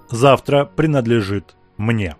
завтра принадлежит мне.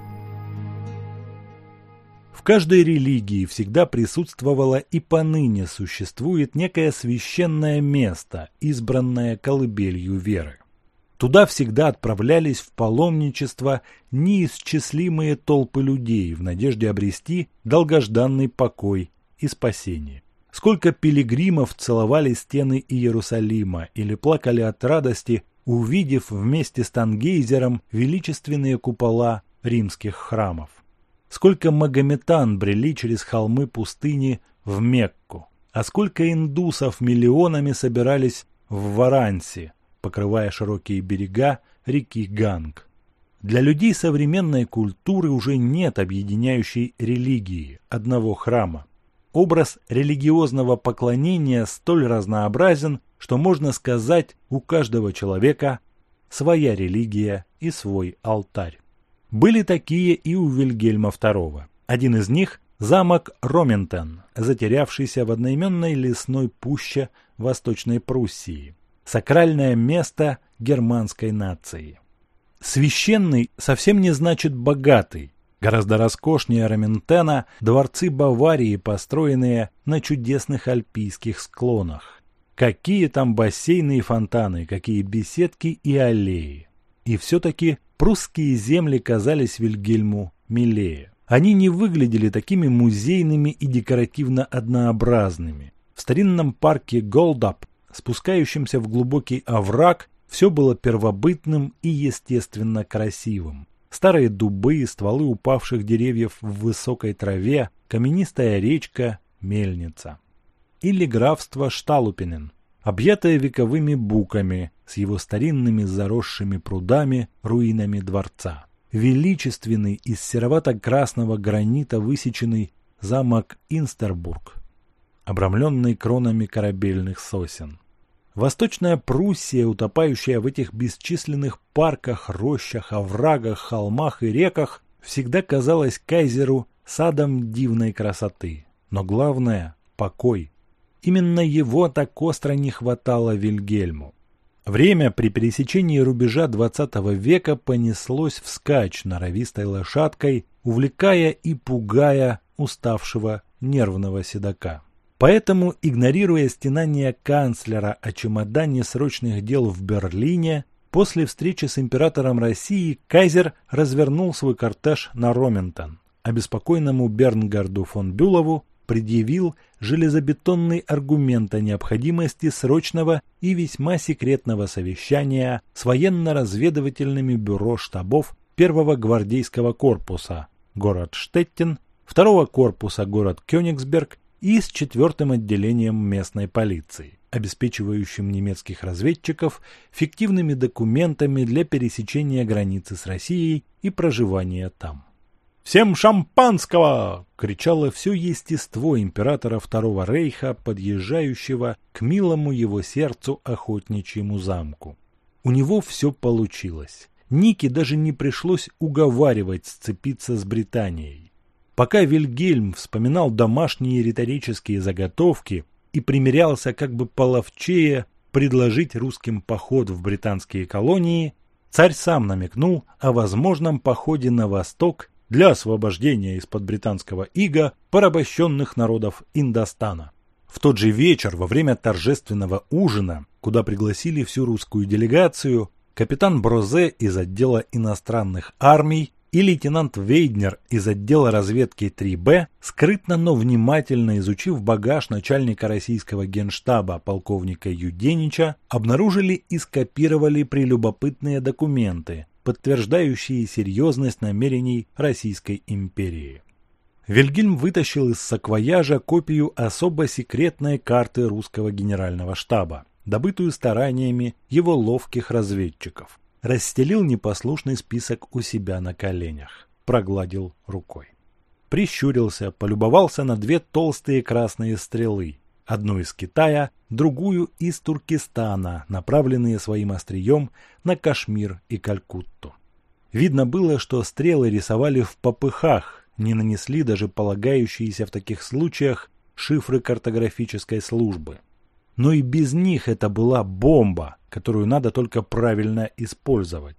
В каждой религии всегда присутствовало и поныне существует некое священное место, избранное колыбелью веры. Туда всегда отправлялись в паломничество неисчислимые толпы людей в надежде обрести долгожданный покой и спасение. Сколько пилигримов целовали стены Иерусалима или плакали от радости, увидев вместе с Тангейзером величественные купола римских храмов. Сколько магометан брели через холмы пустыни в Мекку, а сколько индусов миллионами собирались в Варанси, покрывая широкие берега реки Ганг. Для людей современной культуры уже нет объединяющей религии, одного храма. Образ религиозного поклонения столь разнообразен, что можно сказать, у каждого человека своя религия и свой алтарь. Были такие и у Вильгельма II. Один из них – замок Роментен, затерявшийся в одноименной лесной пуще Восточной Пруссии. Сакральное место германской нации. Священный совсем не значит богатый. Гораздо роскошнее Роментена дворцы Баварии, построенные на чудесных альпийских склонах. Какие там бассейны и фонтаны, какие беседки и аллеи. И все-таки прусские земли казались Вильгельму милее. Они не выглядели такими музейными и декоративно однообразными. В старинном парке Голдап, спускающемся в глубокий овраг, все было первобытным и естественно красивым. Старые дубы, стволы упавших деревьев в высокой траве, каменистая речка, мельница. Или графство Шталупинен, объятое вековыми буками, с его старинными заросшими прудами, руинами дворца. Величественный из серовато-красного гранита высеченный замок Инстербург, обрамленный кронами корабельных сосен. Восточная Пруссия, утопающая в этих бесчисленных парках, рощах, оврагах, холмах и реках, всегда казалась кайзеру садом дивной красоты. Но главное – покой. Именно его так остро не хватало Вильгельму. Время при пересечении рубежа XX века понеслось вскачь норовистой лошадкой, увлекая и пугая уставшего нервного седока. Поэтому, игнорируя стенания канцлера о чемодане срочных дел в Берлине, после встречи с императором России кайзер развернул свой кортеж на Роментен. Обеспокоенному Бернгарду фон Бюлову предъявил железобетонный аргумент о необходимости срочного и весьма секретного совещания с военно-разведывательными бюро штабов 1-го гвардейского корпуса город Штеттин, 2-го корпуса город Кёнигсберг и с 4-м отделением местной полиции, обеспечивающим немецких разведчиков фиктивными документами для пересечения границы с Россией и проживания там. «Всем шампанского!» – кричало все естество императора Второго Рейха, подъезжающего к милому его сердцу охотничьему замку. У него все получилось. Нике даже не пришлось уговаривать сцепиться с Британией. Пока Вильгельм вспоминал домашние риторические заготовки и примирялся как бы половчее предложить русским поход в британские колонии, царь сам намекнул о возможном походе на восток для освобождения из-под британского ига порабощенных народов Индостана. В тот же вечер, во время торжественного ужина, куда пригласили всю русскую делегацию, капитан Брозе из отдела иностранных армий и лейтенант Вейднер из отдела разведки 3Б, скрытно, но внимательно изучив багаж начальника российского генштаба полковника Юденича, обнаружили и скопировали прелюбопытные документы, подтверждающие серьезность намерений Российской империи. Вильгельм вытащил из саквояжа копию особо секретной карты русского генерального штаба, добытую стараниями его ловких разведчиков. Расстелил непослушный список у себя на коленях, прогладил рукой. Прищурился, полюбовался на 2 толстые красные стрелы, одну из Китая, другую из Туркестана, направленные своим острием на Кашмир и Калькутту. Видно было, что стрелы рисовали в попыхах, не нанесли даже полагающиеся в таких случаях шифры картографической службы. Но и без них это была бомба, которую надо только правильно использовать.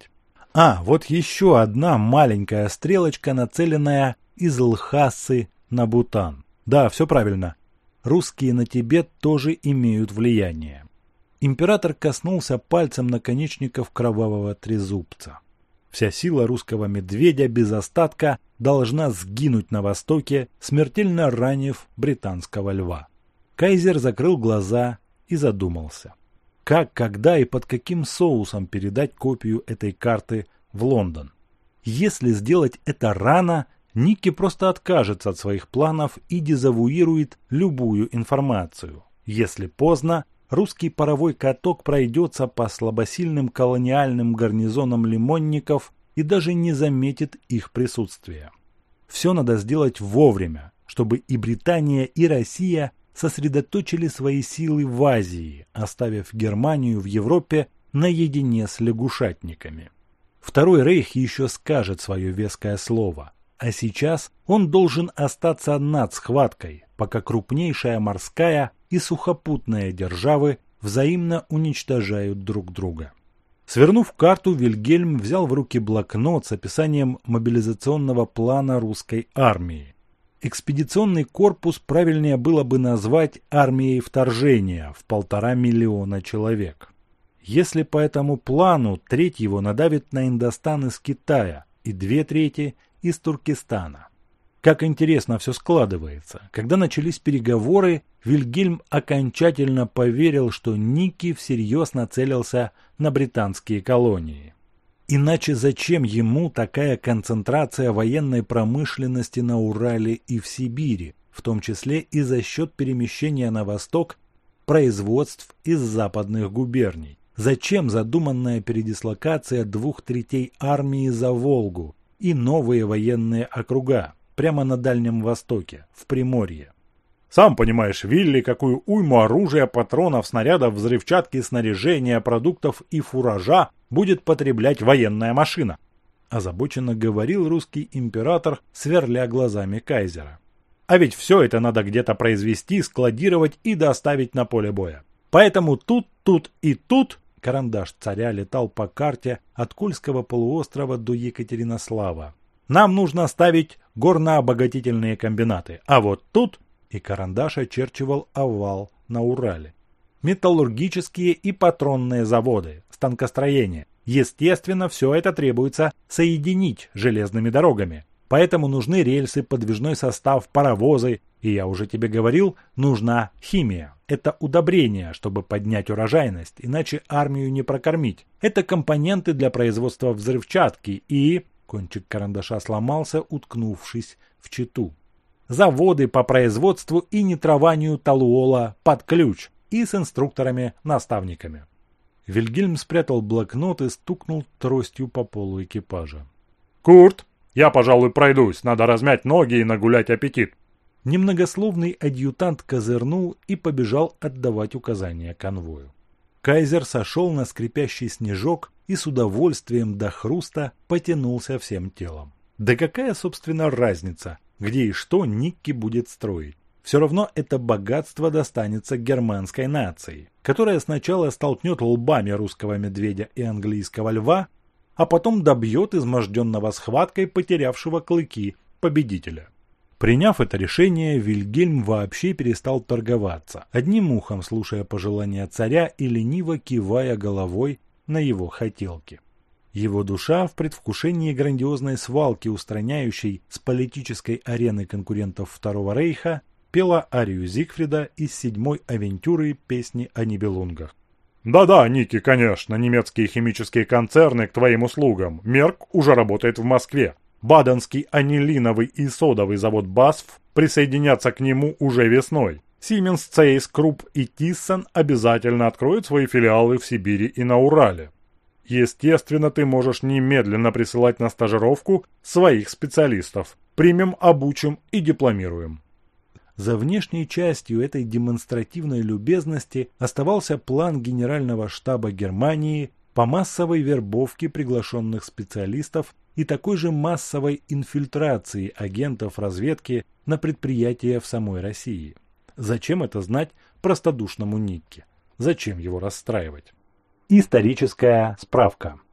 Вот еще одна маленькая стрелочка, нацеленная из Лхасы на Бутан. Да, все правильно. Русские на Тибет тоже имеют влияние. Император коснулся пальцем наконечников кровавого трезубца. Вся сила русского медведя без остатка должна сгинуть на востоке, смертельно ранив британского льва. Кайзер закрыл глаза и задумался. Как, когда и под каким соусом передать копию этой карты в Лондон? Если сделать это рано, Никки просто откажется от своих планов и дезавуирует любую информацию. Если поздно, русский паровой каток пройдется по слабосильным колониальным гарнизонам лимонников и даже не заметит их присутствия. Все надо сделать вовремя, чтобы и Британия, и Россия сосредоточили свои силы в Азии, оставив Германию в Европе наедине с лягушатниками. Второй рейх еще скажет свое веское слово, а сейчас он должен остаться над схваткой, пока крупнейшая морская и сухопутная державы взаимно уничтожают друг друга. Свернув карту, Вильгельм взял в руки блокнот с описанием мобилизационного плана русской армии. Экспедиционный корпус правильнее было бы назвать армией вторжения в 1,5 миллиона человек. Если по этому плану треть его надавит на Индостан из Китая и 2/3 из Туркестана. Как интересно все складывается. Когда начались переговоры, Вильгельм окончательно поверил, что Никки всерьез нацелился на британские колонии. Иначе зачем ему такая концентрация военной промышленности на Урале и в Сибири, в том числе и за счет перемещения на восток производств из западных губерний? Зачем задуманная передислокация 2/3 армии за Волгу и новые военные округа прямо на Дальнем Востоке, в Приморье? Сам понимаешь, Вилли, какую уйму оружия, патронов, снарядов, взрывчатки, снаряжения, продуктов и фуража будет потреблять военная машина. Озабоченно говорил русский император, сверля глазами кайзера. А ведь все это надо где-то произвести, складировать и доставить на поле боя. Поэтому тут и тут карандаш царя летал по карте от Кольского полуострова до Екатеринослава. Нам нужно ставить горнообогатительные комбинаты, а вот тут... И карандаш очерчивал овал на Урале. Металлургические и патронные заводы, станкостроение. Естественно, все это требуется соединить железными дорогами. Поэтому нужны рельсы, подвижной состав, паровозы. И я уже тебе говорил, нужна химия. Это удобрение, чтобы поднять урожайность, иначе армию не прокормить. Это компоненты для производства взрывчатки и... Кончик карандаша сломался, уткнувшись в читу. Заводы по производству и нитрованию толуола под ключ и с инструкторами-наставниками. Вильгельм спрятал блокнот и стукнул тростью по полу экипажа. «Курт, я, пожалуй, пройдусь. Надо размять ноги и нагулять аппетит». Немногословный адъютант козырнул и побежал отдавать указания конвою. Кайзер сошел на скрипящий снежок и с удовольствием до хруста потянулся всем телом. Да какая, собственно, разница, где и что Никки будет строить? Все равно это богатство достанется германской нации, которая сначала столкнет лбами русского медведя и английского льва, а потом добьет изможденного схваткой потерявшего клыки победителя. Приняв это решение, Вильгельм вообще перестал торговаться, одним ухом слушая пожелания царя и лениво кивая головой на его хотелки. Его душа в предвкушении грандиозной свалки, устраняющей с политической арены конкурентов Второго рейха, пела арию Зигфрида из 7-й авентюры «Песни о Нибелунгах». «Да-да, Никки, конечно, немецкие химические концерны к твоим услугам. Мерк уже работает в Москве. Баденский анилиновый и содовый завод БАСФ присоединятся к нему уже весной. Сименс, Цейс, Крупп и Тиссен обязательно откроют свои филиалы в Сибири и на Урале. Естественно, ты можешь немедленно присылать на стажировку своих специалистов. Примем, обучим и дипломируем». За внешней частью этой демонстративной любезности оставался план Генерального штаба Германии по массовой вербовке приглашенных специалистов и такой же массовой инфильтрации агентов разведки на предприятия в самой России. Зачем это знать простодушному Никке? Зачем его расстраивать? Историческая справка.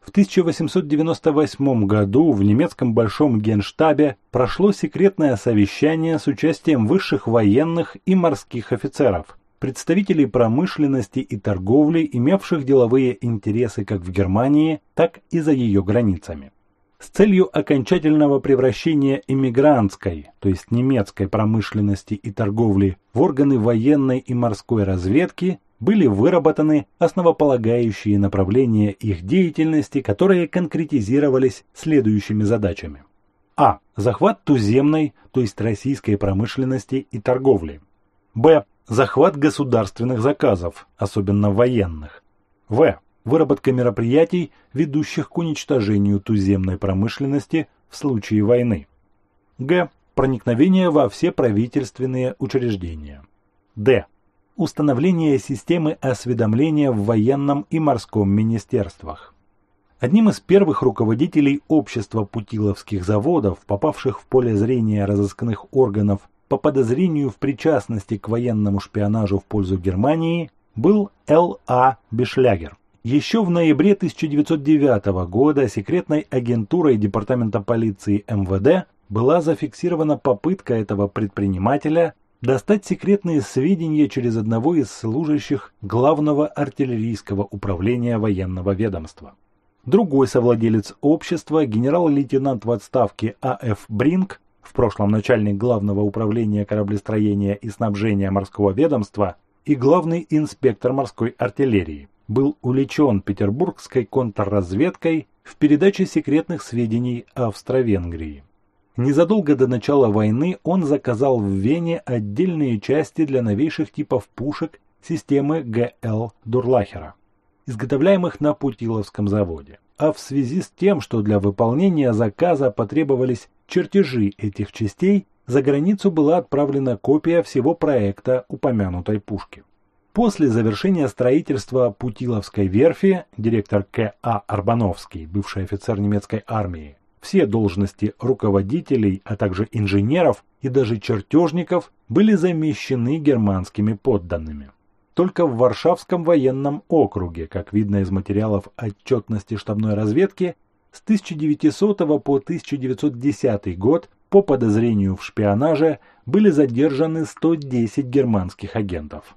В 1898 году в немецком Большом Генштабе прошло секретное совещание с участием высших военных и морских офицеров, представителей промышленности и торговли, имевших деловые интересы как в Германии, так и за ее границами. С целью окончательного превращения эмигрантской, то есть немецкой промышленности и торговли в органы военной и морской разведки были выработаны основополагающие направления их деятельности, которые конкретизировались следующими задачами. А. Захват туземной, то есть российской промышленности и торговли. Б. Захват государственных заказов, особенно военных. В. Выработка мероприятий, ведущих к уничтожению туземной промышленности в случае войны. Г. Проникновение во все правительственные учреждения. Д. Установление системы осведомления в военном и морском министерствах. Одним из первых руководителей общества путиловских заводов, попавших в поле зрения разыскных органов по подозрению в причастности к военному шпионажу в пользу Германии, был Л.А. Бешлягер. Еще в ноябре 1909 года секретной агентурой Департамента полиции МВД была зафиксирована попытка этого предпринимателя достать секретные сведения через одного из служащих Главного артиллерийского управления военного ведомства. Другой совладелец общества, генерал-лейтенант в отставке А.Ф. Бринг, в прошлом начальник Главного управления кораблестроения и снабжения морского ведомства и главный инспектор морской артиллерии, был увлечен петербургской контрразведкой в передаче секретных сведений Австро-Венгрии. Незадолго до начала войны он заказал в Вене отдельные части для новейших типов пушек системы Г.Л. Дурлахера, изготовляемых на Путиловском заводе. А в связи с тем, что для выполнения заказа потребовались чертежи этих частей, за границу была отправлена копия всего проекта упомянутой пушки. После завершения строительства Путиловской верфи директор К.А. Арбановский, бывший офицер немецкой армии, все должности руководителей, а также инженеров и даже чертежников были замещены германскими подданными. Только в Варшавском военном округе, как видно из материалов отчетности штабной разведки, с 1900 по 1910 год по подозрению в шпионаже были задержаны 110 германских агентов.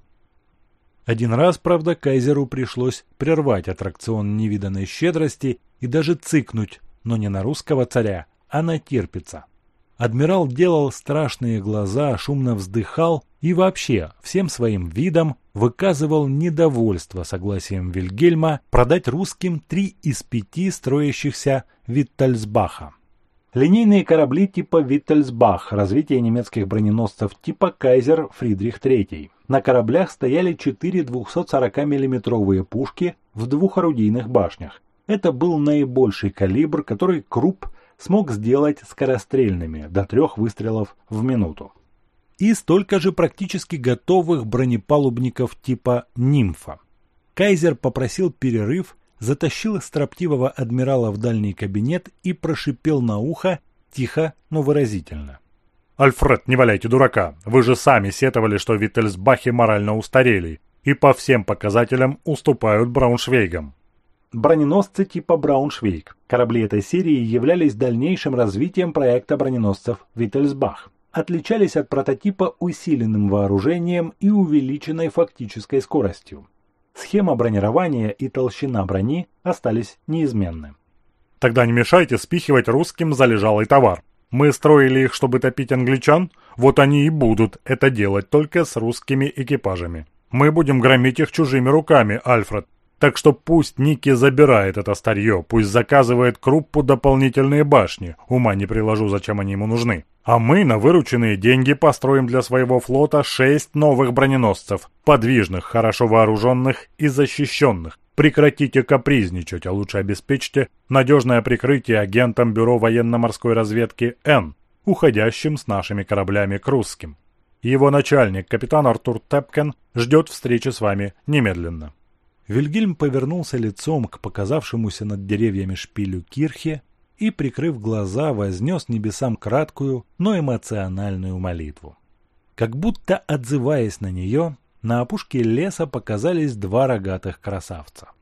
Один раз, правда, кайзеру пришлось прервать аттракцион невиданной щедрости и даже цыкнуть, но не на русского царя, а на Тирпица. Адмирал делал страшные глаза, шумно вздыхал и вообще всем своим видом выказывал недовольство согласием Вильгельма продать русским 3 из 5 строящихся Виттельсбаха. Линейные корабли типа Виттельсбах, развитие немецких броненосцев типа Кайзер Фридрих III. На кораблях стояли 4 240 мм пушки в 2 орудийных башнях. Это был наибольший калибр, который Крупп смог сделать скорострельными до 3 выстрелов в минуту. И столько же практически готовых бронепалубников типа «Нимфа». Кайзер попросил перерыв, затащил строптивого адмирала в дальний кабинет и прошипел на ухо, тихо, но выразительно. «Альфред, не валяйте дурака. Вы же сами сетовали, что Виттельсбахи морально устарели и по всем показателям уступают Брауншвейгам». Броненосцы типа «Брауншвейг». Корабли этой серии являлись дальнейшим развитием проекта броненосцев «Виттельсбах». Отличались от прототипа усиленным вооружением и увеличенной фактической скоростью. Схема бронирования и толщина брони остались неизменны. Тогда не мешайте спихивать русским залежалый товар. Мы строили их, чтобы топить англичан, вот они и будут это делать только с русскими экипажами. Мы будем громить их чужими руками, Альфред. Так что пусть Ники забирает это старье, пусть заказывает Круппу дополнительные башни, ума не приложу, зачем они ему нужны. А мы на вырученные деньги построим для своего флота 6 новых броненосцев, подвижных, хорошо вооруженных и защищенных. Прекратите капризничать, а лучше обеспечьте надежное прикрытие агентам Бюро военно-морской разведки Н, уходящим с нашими кораблями к русским. Его начальник, капитан Артур Тепкен, ждет встречи с вами немедленно. Вильгельм повернулся лицом к показавшемуся над деревьями шпилю кирхе и, прикрыв глаза, вознес небесам краткую, но эмоциональную молитву. Как будто отзываясь на нее, на опушке леса показались 2 рогатых красавца.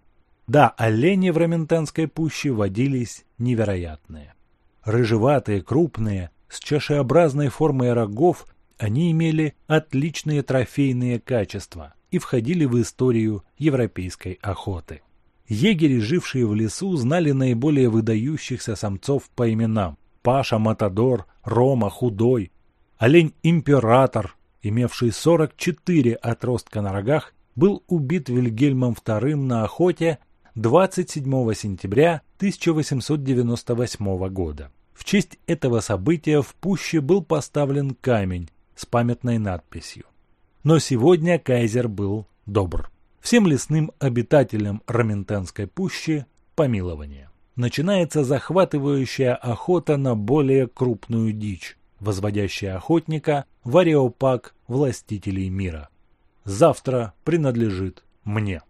Да, олени в Раментенской пуще водились невероятные. Рыжеватые, крупные, с чашеобразной формой рогов, они имели отличные трофейные качества и входили в историю европейской охоты. Егери, жившие в лесу, знали наиболее выдающихся самцов по именам: Паша Матадор, Рома Худой. Олень-император, имевший 44 отростка на рогах, был убит Вильгельмом II на охоте 27 сентября 1898 года. В честь этого события в пуще был поставлен камень с памятной надписью. Но сегодня кайзер был добр. Всем лесным обитателям Раментенской пущи помилование. Начинается захватывающая охота на более крупную дичь, возводящая охотника в ареопаг властителей мира. Завтра принадлежит мне.